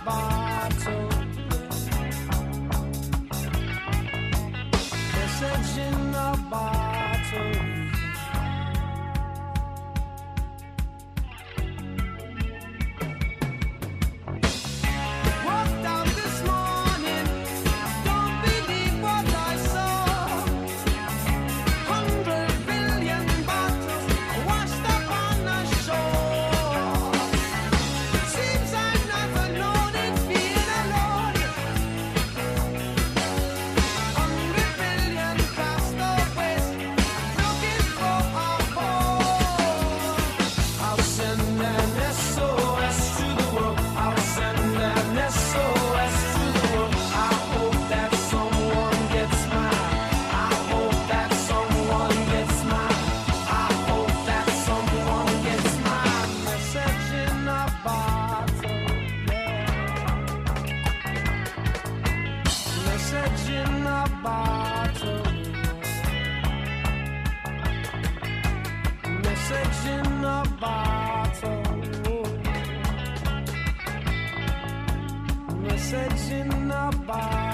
bottle. Message in a bottle. Walked out this morning, don't believe what I saw. 100 billion bottles washed up on the shore. Seems I've never known it being alone. 100 billion castaways looking for a home. I'll send an SOS to the world. I'll send an SOS to the world. I hope that someone gets mine. I hope that someone gets mine. I hope that someone gets mine. Message in a bottle, yeah. Message in a bottle. Message in a bottle. Message in a bottle.